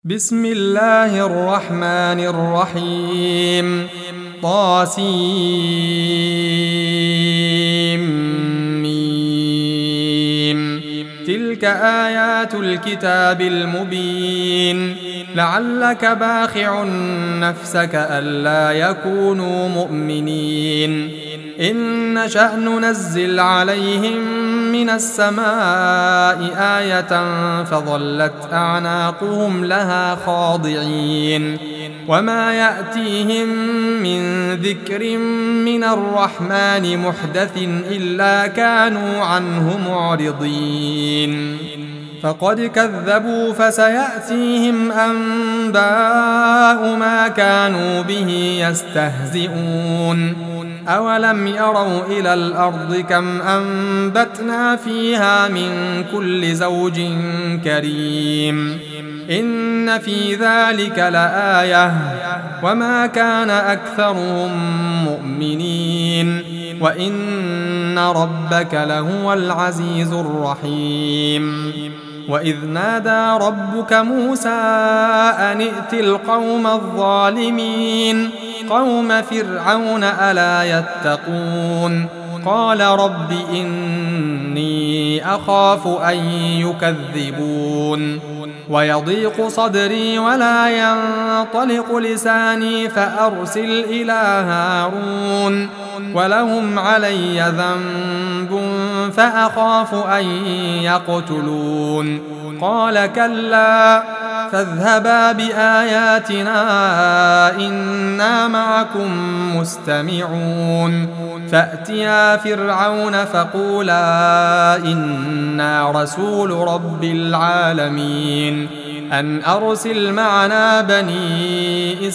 بسم الله الرحمن الرحيم طاسيم تلك آيات الكتاب المبين لعلك باخع نفسك ألا يكونوا مؤمنين إن نشأ ننزل عليهم من السماء آية فظلت أعناقهم لها خاضعين وما يأتيهم من ذكر من الرحمن محدث إلا كانوا عنه معرضين فقد كذبوا فسيأتيهم أنباء ما كانوا به يستهزئون أولم يروا إلى الأرض كم أنبتنا فيها من كل زوج كريم إن في ذلك لآية وما كان أكثرهم مؤمنين وإن ربك لهو العزيز الرحيم وإذ نادى ربك موسى أن ائت القوم الظالمين قوم فرعون ألا يتقون قال رب إني أخاف أن يكذبون ويضيق صدري ولا ينطلق لساني فأرسل إلى هارون ولهم علي ذنب فأخاف أن يقتلون قال كلا فاذهبا بآياتنا إنا معكم مستمعون فأتيا فرعون فقولا إنا رسول رب العالمين أن أرسل معنا بني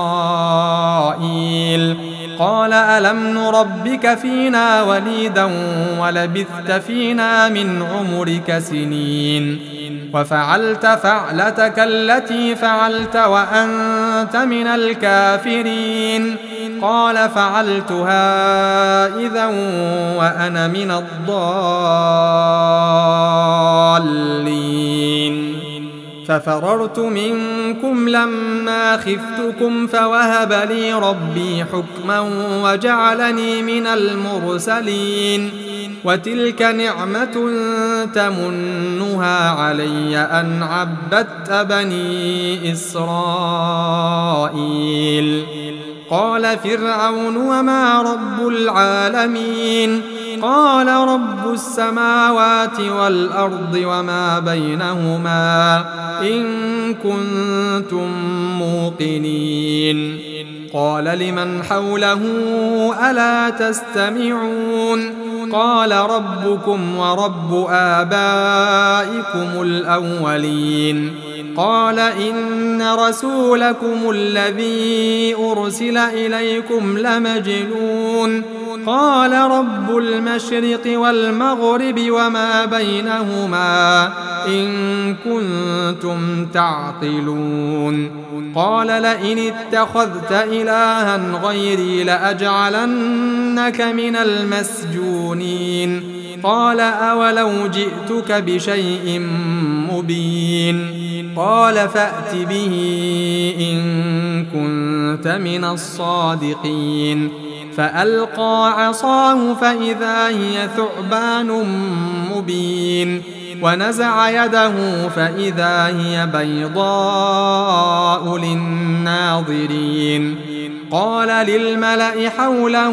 إسرائيل قال ألم نربك فينا وليدا ولبثت فينا من عمرك سنين وفعلت فعلتك التي فعلت وأنت من الكافرين قال فعلتها إذا وأنا من الضالين ففررت منكم لما خفتكم فوهب لي ربي حكما وجعلني من المرسلين وتلك نعمة تمنها علي أن عبدت بني إسرائيل قال فرعون وما رب العالمين قال رب السماوات والأرض وما بينهما إن كنتم موقنين قال لمن حوله ألا تستمعون قال ربكم ورب آبائكم الأولين قال إن رسولكم الذي أرسل إليكم لمجنون قال رب المشرق والمغرب وما بينهما إن كنتم تعقلون قال لئن اتخذت إلها غيري لأجعلنك من المسجونين قال أولو جئتك بشيء مبين قال فأت به إن كنت من الصادقين فألقى عصاه فإذا هي ثعبان مبين ونزع يده فإذا هي بيضاء للناظرين قال للملأ حوله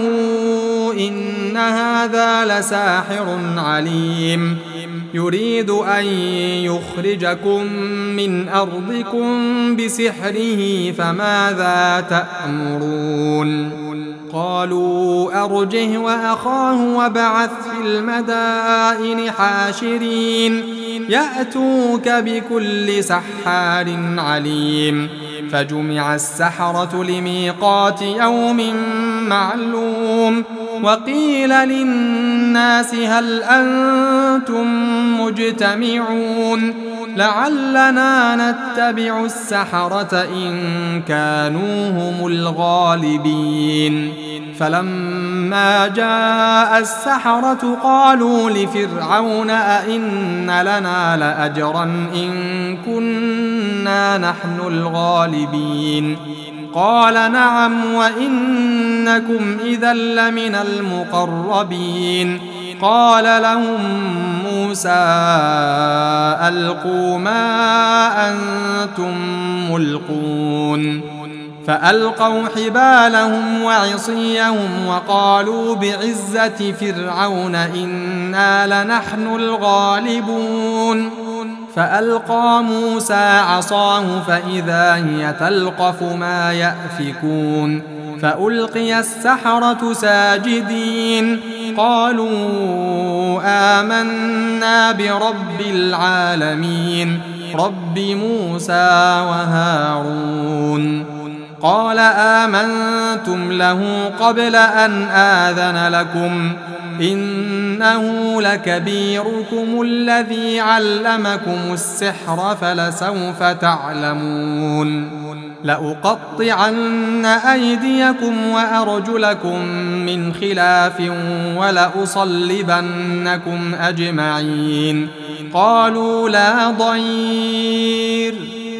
إن هذا لساحر عليم يريد أن يخرجكم من أرضكم بسحره فماذا تأمرون قالوا أرجه وأخاه وابعث في المدائن حاشرين يأتوك بكل سحار عليم فجمع السحرة لميقات يوم معلوم وقيل للناس هل أنتم مجتمعون لعلنا نتبع السحرة إن كانوا هم الغالبين فلما جاء السحرة قالوا لفرعون أئن لنا لأجرا إن كنا إنا نحن الغالبين قال نعم وإنكم إذا لمن المقربين قال لهم موسى ألقوا ما أنتم ملقون فألقوا حبالهم وعصيهم وقالوا بعزة فرعون إنا لنحن الغالبون فألقى موسى عصاه فإذا هي تلقف ما يأفكون فألقي السحرة ساجدين قالوا آمنا برب العالمين رب موسى وهارون قال آمنتم له قبل أن آذن لكم إنه لكبيركم الذي علمكم السحر فلسوف تعلمون لأقطعن أيديكم وأرجلكم من خلاف ولأصلبنكم أجمعين قالوا لا ضير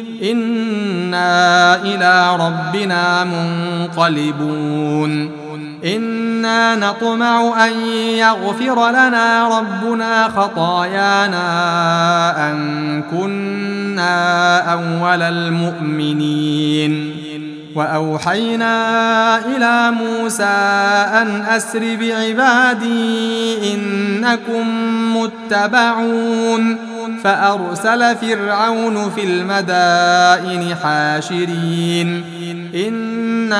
إنا إلى ربنا منقلبون إنا نطمع أن يغفر لنا ربنا خطايانا أن كنا أول المؤمنين وأوحينا إلى موسى أن أسر بعبادي إنكم متبعون فأرسل فرعون في المدائن حاشرين إن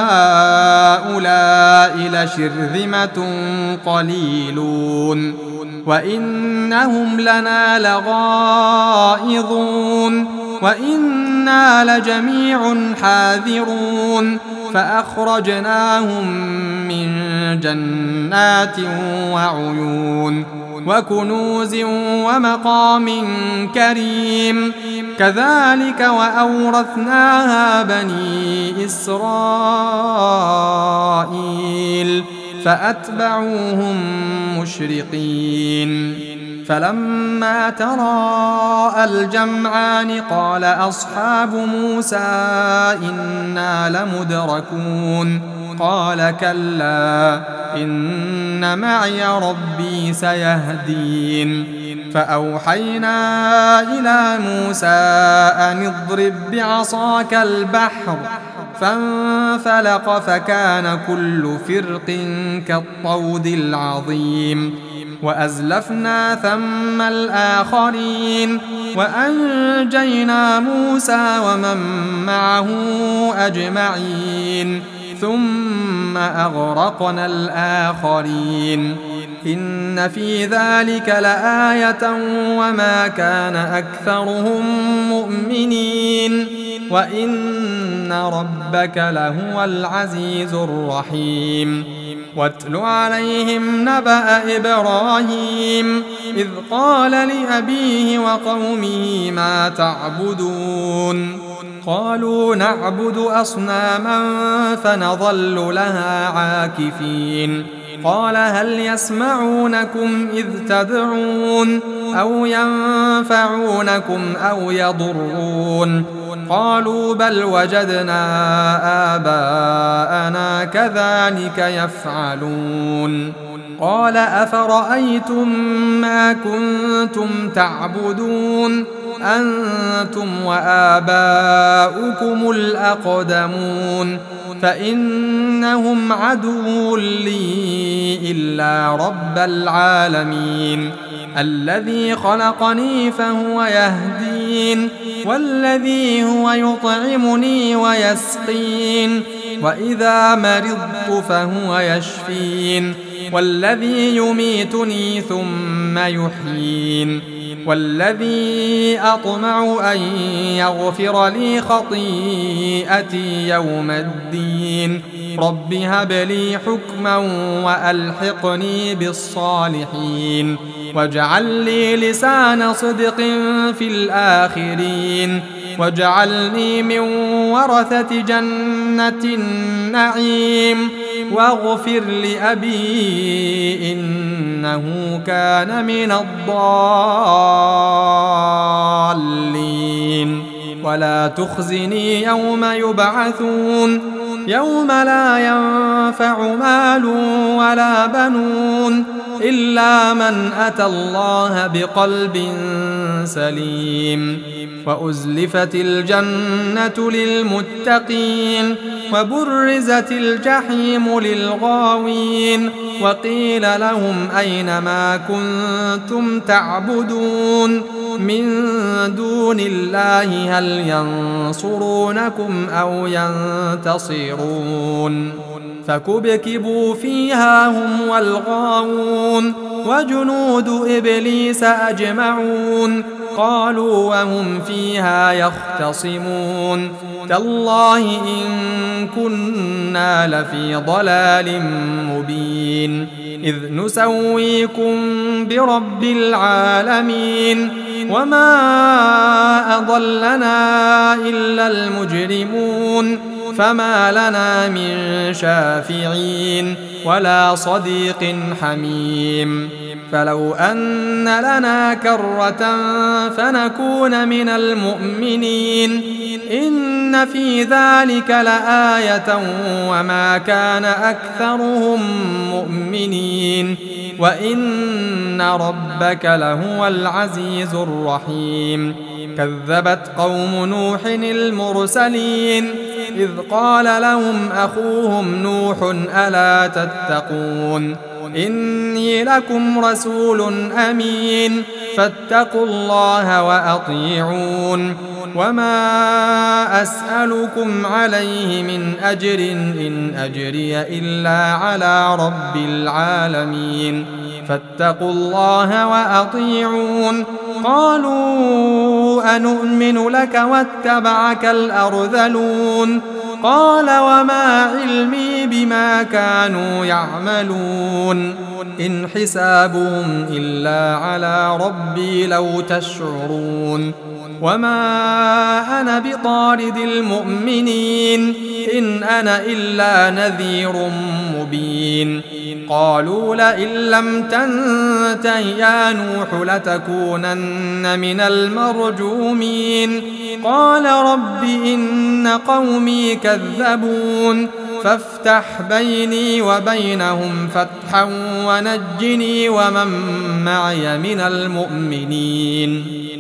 هؤلاء لشرذمة قليلون وإنهم لنا لغائظون وإنا لجميع حاذرون فأخرجناهم من جنات وعيون وكنوز ومقام كريم كذلك وأورثناها بني إسرائيل فأتبعوهم مشرقين فلما تراءى الجمعان قال أصحاب موسى إنا لمدركون قال كلا إن معي ربي سيهدين فأوحينا إلى موسى أن اضرب بعصاك البحر فانفلق فكان كل فرق كالطود العظيم وأزلفنا ثم الآخرين وأنجينا موسى ومن معه أجمعين ثم أغرقنا الآخرين إن في ذلك لآية وما كان أكثرهم مؤمنين وإن ربك لهو العزيز الرحيم واتل عليهم نبأ إبراهيم إذ قال لأبيه وقومه ما تعبدون قالوا نعبد أصناما فنظل لها عاكفين قال هل يسمعونكم إذ تدعون أو ينفعونكم أو يضرون قالوا بل وجدنا آباءنا كذلك يفعلون قال أفرأيتم ما كنتم تعبدون أنتم وآباؤكم الأقدمون فإنهم عدو لي إلا رب العالمين الذي خلقني فهو يهدين والذي هو يطعمني ويسقين وإذا مرضت فهو يشفين والذي يميتني ثم يحيين والذي أطمع أن يغفر لي خطيئتي يوم الدين رب هب لي حكما وألحقني بالصالحين واجعل لي لسان صدق في الآخرين واجعلني من ورثة جنة النعيم واغفر لأبي إنه كان من الضالين ولا تخزني يوم يبعثون يوم لا ينفع مال ولا بنون إلا من أتى الله بقلب سليم وأزلفت الجنة للمتقين وبرزت الجحيم للغاوين وقيل لهم أين ما كنتم تعبدون من دون الله هل ينصرونكم أو ينتصرون فكبكبوا فيها هم والغاوون وجنود إبليس أجمعون قالوا وهم فيها يختصمون تالله إن كنا لفي ضلال مبين إذ نسويكم برب العالمين وما أضلنا إلا المجرمون فما لنا من شافعين ولا صديق حميم فلو أن لنا كرة فنكون من المؤمنين إن في ذلك لآية وما كان أكثرهم مؤمنين وإن ربك لهو العزيز الرحيم كذبت قوم نوح المرسلين إذ قال لهم أخوهم نوح ألا تتقون إني لكم رسول أمين فاتقوا الله وأطيعون وما أسألكم عليه من أجر إن أجري إلا على رب العالمين فاتقوا الله وأطيعون قالوا أنؤمن لك واتبعك الأرذلون قال وما علمي بما كانوا يعملون إن حسابهم إلا على ربي لو تشعرون وما أنا بطارد المؤمنين إن أنا إلا نذير مبين قالوا لئن لم تنته يا نوح لتكونن من المرجومين قال رب إن قومي كذبون فافتح بيني وبينهم فتحا ونجني ومن معي من المؤمنين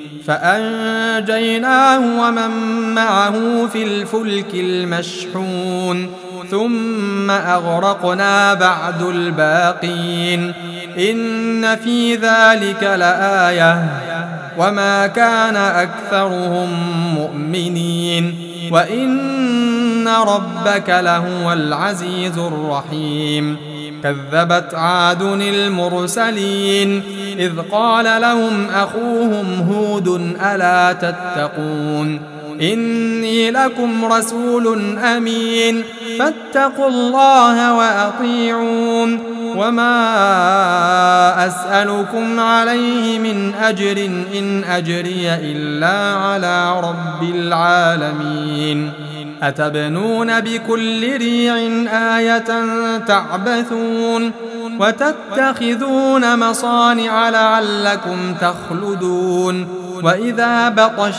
فأنجيناه ومن معه في الفلك المشحون ثم أغرقنا بعد الباقين إن في ذلك لآية وما كان أكثرهم مؤمنين وإن ربك لهو العزيز الرحيم كذبت عاد المرسلين إذ قال لهم أخوهم هود ألا تتقون إني لكم رسول أمين فاتقوا الله وأطيعون وما أسألكم عليه من أجر إن أجري إلا على رب العالمين أتبنون بكل ريع آية تعبثون وتتخذون مصانع لعلكم تخلدون وإذا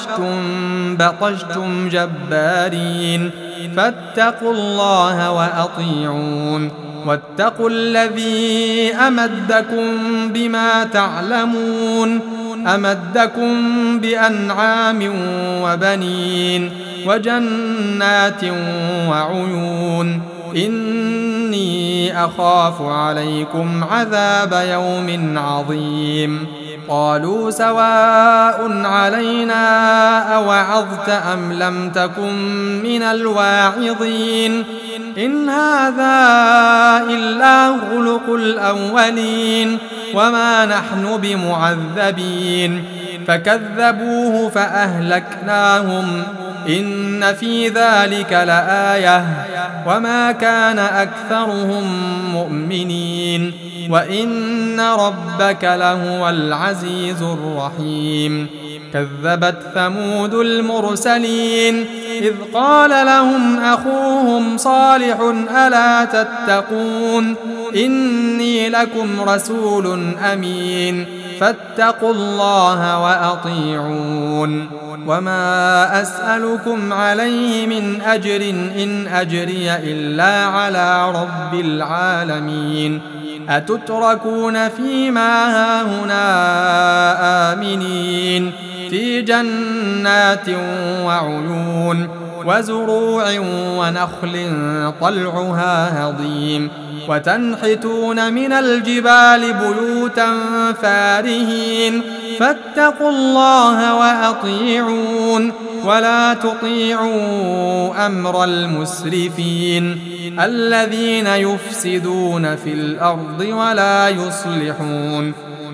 بطشتم جبارين فاتقوا الله وأطيعون واتقوا الذي أمدكم بما تعلمون أمدكم بأنعام وبنين وجنات وعيون إني أخاف عليكم عذاب يوم عظيم قالوا سواء علينا أوعظت أم لم تكن من الواعظين إن هذا إلا خلق الأولين وما نحن بمعذبين فكذبوه فأهلكناهم إن في ذلك لآية وما كان أكثرهم مؤمنين وإن ربك لهو العزيز الرحيم كذبت ثمود المرسلين إذ قال لهم أخوهم صالح ألا تتقون إني لكم رسول أمين فاتقوا الله وأطيعون وما أسألكم عليه من أجر إن أجري إلا على رب العالمين أتتركون فيما هاهنا آمنين في جنات وعيون وزروع ونخل طلعها هضيم وتنحتون من الجبال بيوتا فارهين فاتقوا الله وأطيعون ولا تطيعوا أمر المسرفين الذين يفسدون في الأرض ولا يصلحون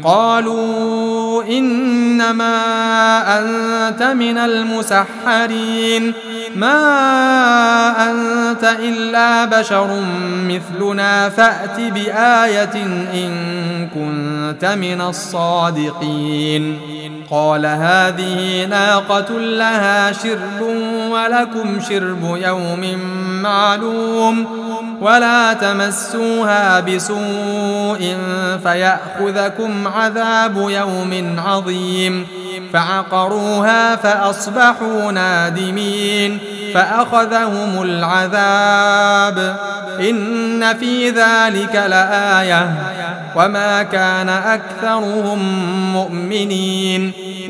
قالوا إنما أنت من المسحرين ما أنت إلا بشر مثلنا فأت بآية إن كنت من الصادقين قال هذه ناقة لها شرب ولكم شرب يوم معلوم ولا تمسوها بسوء فيأخذكم عذاب يوم عظيم فعقروها فأصبحوا نادمين فأخذهم العذاب إن في ذلك لآية وما كان أكثرهم مؤمنين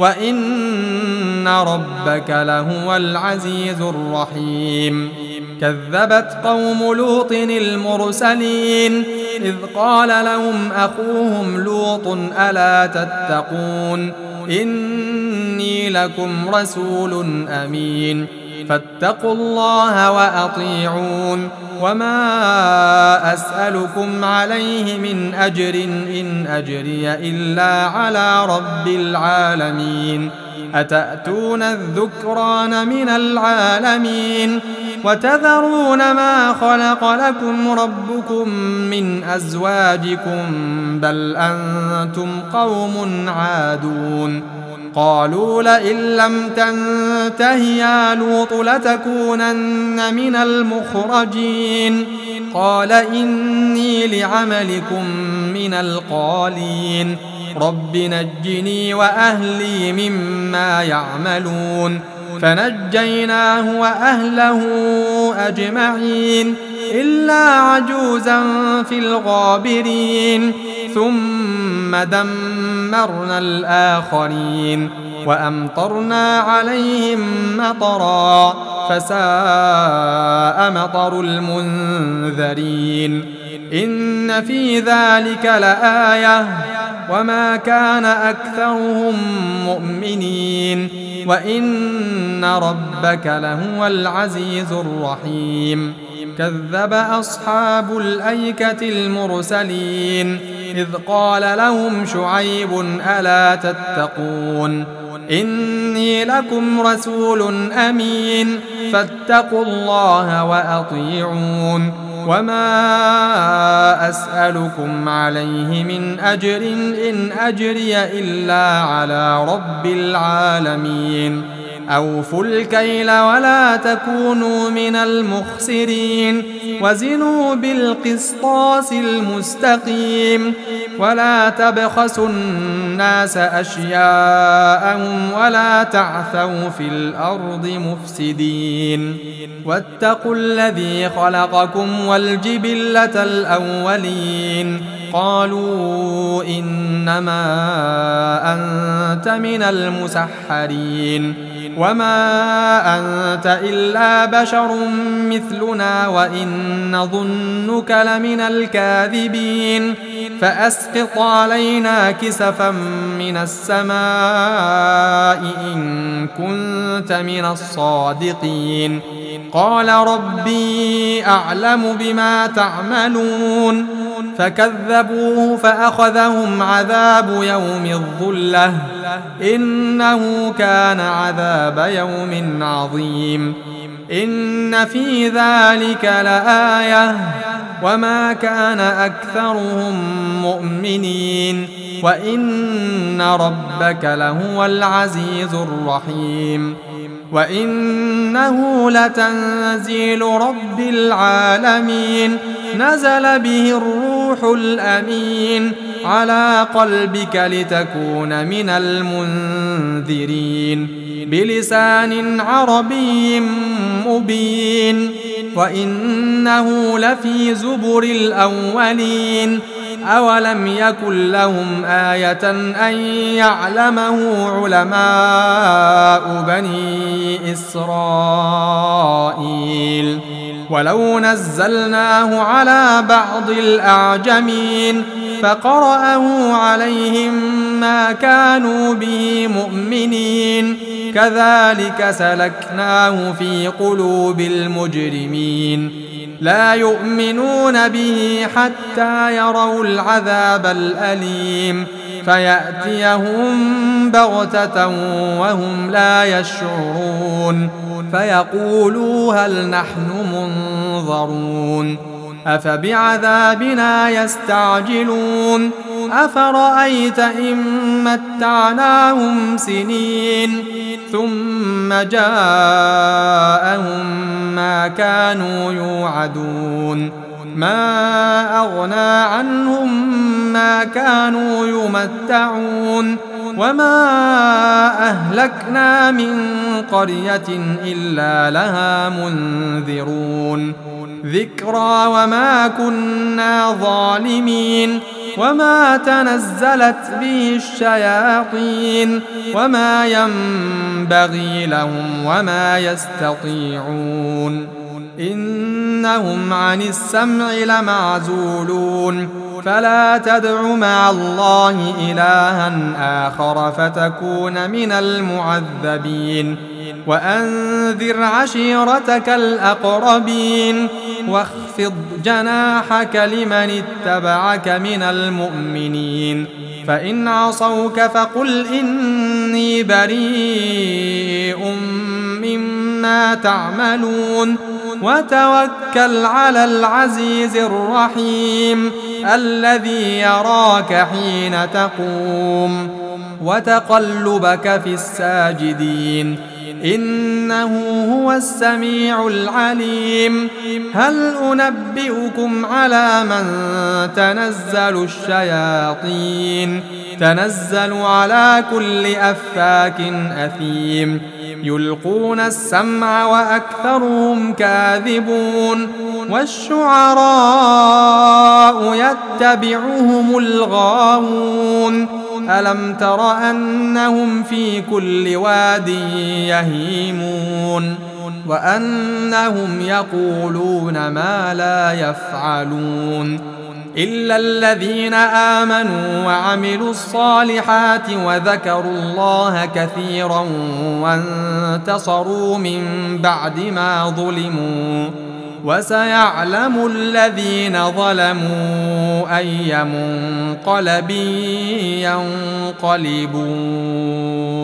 وإن ربك لهو العزيز الرحيم كذبت قوم لوط المرسلين إذ قال لهم أخوهم لوط ألا تتقون إني لكم رسول أمين فاتقوا الله وأطيعون وما أسألكم عليه من أجر إن أجري إلا على رب العالمين أتأتون الذكران من العالمين وتذرون ما خلق لكم ربكم من أزواجكم بل أنتم قوم عادون قالوا لئن لم تنته يا لوط لتكونن من المخرجين قال إني لعملكم من القالين رب نجني وأهلي مما يعملون فنجيناه وأهله أجمعين إلا عجوزا في الغابرين ثم دمرنا الآخرين وأمطرنا عليهم مطرا فساء مطر المنذرين إن في ذلك لآية وما كان أكثرهم مؤمنين وإن ربك لهو العزيز الرحيم كذب أصحاب الأيكة المرسلين إذ قال لهم شعيب ألا تتقون إني لكم رسول أمين فاتقوا الله وأطيعون وما أسألكم عليه من أجر إن أجري إلا على رب العالمين أوفوا الكيل ولا تكونوا من المخسرين وزنوا بالقسطاس المستقيم ولا تبخسوا الناس أشياءهم ولا تعثوا في الأرض مفسدين واتقوا الذي خلقكم والجبلة الأولين قالوا إنما أنت من المسحرين وما أنت إلا بشر مثلنا وإن نظنك لمن الكاذبين فأسقط علينا كسفا من السماء إن كنت من الصادقين قال ربي أعلم بما تعملون فكذبوه فأخذهم عذاب يوم الظلة إنه كان عذاب يوم عظيم إن في ذلك لآية وما كان أكثرهم مؤمنين وإن ربك لهو العزيز الرحيم وإنه لتنزيل رب العالمين نزل به الروح الأمين على قلبك لتكون من المنذرين بلسان عربي مبين وإنه لفي زبر الأولين أولم يكن لهم آية أن يعلمه علماء بني إسرائيل ولو نزلناه على بعض الأعجمين فقرأه عليهم ما كانوا به مؤمنين كذلك سلكناه في قلوب المجرمين لا يؤمنون به حتى يروا العذاب الأليم فيأتيهم بغتة وهم لا يشعرون فيقولوا هل نحن منظرون أفبعذابنا يستعجلون أفرأيت إن متعناهم سنين ثم جاءهم ما كانوا يوعدون ما أغنى عنهم ما كانوا يمتعون وما أهلكنا من قرية إلا لها منذرون ذكرى وما كنا ظالمين وما تنزلت به الشياطين وما ينبغي لهم وما يستطيعون إنهم عن السمع لمعزولون فلا تدع مع الله إلها آخر فتكون من المعذبين وأنذر عشيرتك الأقربين واخفض جناحك لمن اتبعك من المؤمنين فإن عصوك فقل إني بريء مما تعملون وتوكل على العزيز الرحيم الذي يراك حين تقوم وتقلبك في الساجدين إنه هو السميع العليم هل أنبئكم على من تنزل الشياطين تنزل على كل أفاك أثيم يلقون السمع وأكثرهم كاذبون والشعراء يتبعهم الغاوون ألم تر أنهم في كل واد يهيمون وأنهم يقولون ما لا يفعلون إلا الذين آمنوا وعملوا الصالحات وذكروا الله كثيرا وانتصروا من بعد ما ظلموا وسيعلم الذين ظلموا أي منقلب ينقلبون